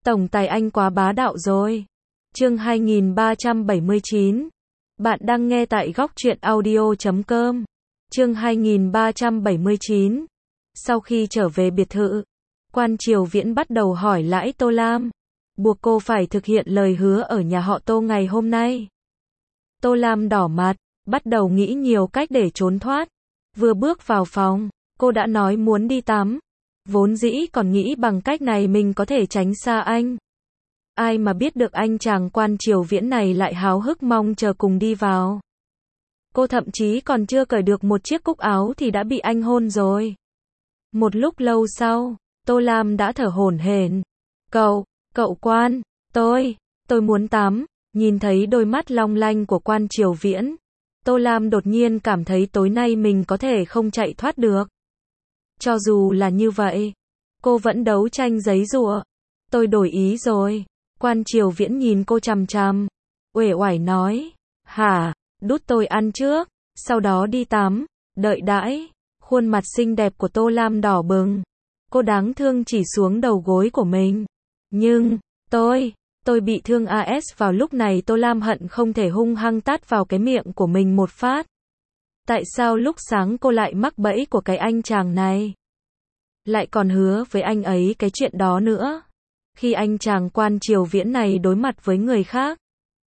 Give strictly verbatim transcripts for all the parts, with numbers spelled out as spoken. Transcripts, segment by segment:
Tổng tài anh quá bá đạo rồi. Chương hai nghìn ba trăm bảy mươi chín. Bạn đang nghe tại góc truyện audio chấm com. Chương hai nghìn ba trăm bảy mươi chín. Sau khi trở về biệt thự, Quan Triều Viễn bắt đầu hỏi lãi Tô Lam, buộc cô phải thực hiện lời hứa ở nhà họ Tô ngày hôm nay. Tô Lam đỏ mặt, bắt đầu nghĩ nhiều cách để trốn thoát. Vừa bước vào phòng, cô đã nói muốn đi tắm. Vốn dĩ còn nghĩ bằng cách này mình có thể tránh xa anh. Ai mà biết được anh chàng Quan Triều Viễn này lại háo hức mong chờ cùng đi vào. Cô thậm chí còn chưa cởi được một chiếc cúc áo thì đã bị anh hôn rồi. Một lúc lâu sau, Tô Lam đã thở hổn hển. Cậu, cậu Quan, tôi, tôi muốn tắm. Nhìn thấy đôi mắt long lanh của Quan Triều Viễn, Tô Lam đột nhiên cảm thấy tối nay mình có thể không chạy thoát được. Cho dù là như vậy, cô vẫn đấu tranh giấy giụa. Tôi đổi ý rồi. Quan Triều Viễn nhìn cô chằm chằm, uể oải nói, hả, đút tôi ăn trước, sau đó đi tắm, đợi đãi. Khuôn mặt xinh đẹp của Tô Lam đỏ bừng. Cô đáng thương chỉ xuống đầu gối của mình. Nhưng, tôi, tôi bị thương a ét. Vào lúc này Tô Lam hận không thể hung hăng tát vào cái miệng của mình một phát. Tại sao lúc sáng cô lại mắc bẫy của cái anh chàng này? Lại còn hứa với anh ấy cái chuyện đó nữa. Khi anh chàng Quan Triều Viễn này đối mặt với người khác,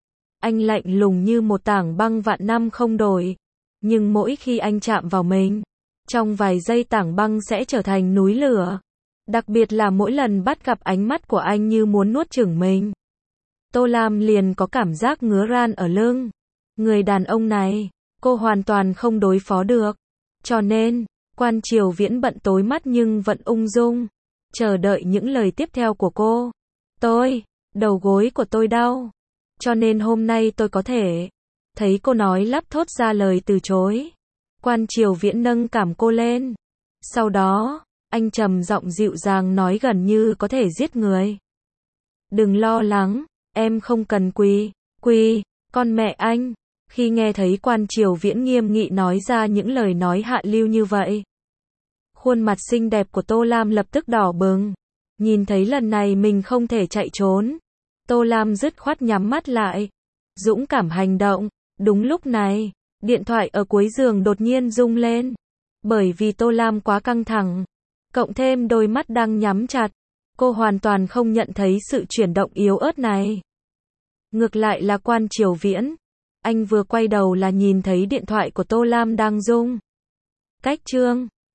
anh lạnh lùng như một tảng băng vạn năm không đổi. Nhưng mỗi khi anh chạm vào mình, trong vài giây tảng băng sẽ trở thành núi lửa. Đặc biệt là mỗi lần bắt gặp ánh mắt của anh như muốn nuốt chửng mình, Tô Lam liền có cảm giác ngứa ran ở lưng. Người đàn ông này, cô hoàn toàn không đối phó được. Cho nên, Quan Triều Viễn bận tối mắt nhưng vẫn ung dung, chờ đợi những lời tiếp theo của cô. Tôi, đầu gối của tôi đau, cho nên hôm nay tôi có thể. Thấy cô nói lắp thốt ra lời từ chối, Quan Triều Viễn nâng cằm cô lên. Sau đó, anh trầm giọng dịu dàng nói gần như có thể giết người. Đừng lo lắng, em không cần quỳ, quỳ, con mẹ anh. Khi nghe thấy Quan Triều Viễn nghiêm nghị nói ra những lời nói hạ lưu như vậy, khuôn mặt xinh đẹp của Tô Lam lập tức đỏ bừng. Nhìn thấy lần này mình không thể chạy trốn, Tô Lam dứt khoát nhắm mắt lại, dũng cảm hành động. Đúng lúc này, điện thoại ở cuối giường đột nhiên rung lên. Bởi vì Tô Lam quá căng thẳng, cộng thêm đôi mắt đang nhắm chặt, cô hoàn toàn không nhận thấy sự chuyển động yếu ớt này. Ngược lại là Quan Triều Viễn, anh vừa quay đầu là nhìn thấy điện thoại của Tô Lam đang rung. Cách chương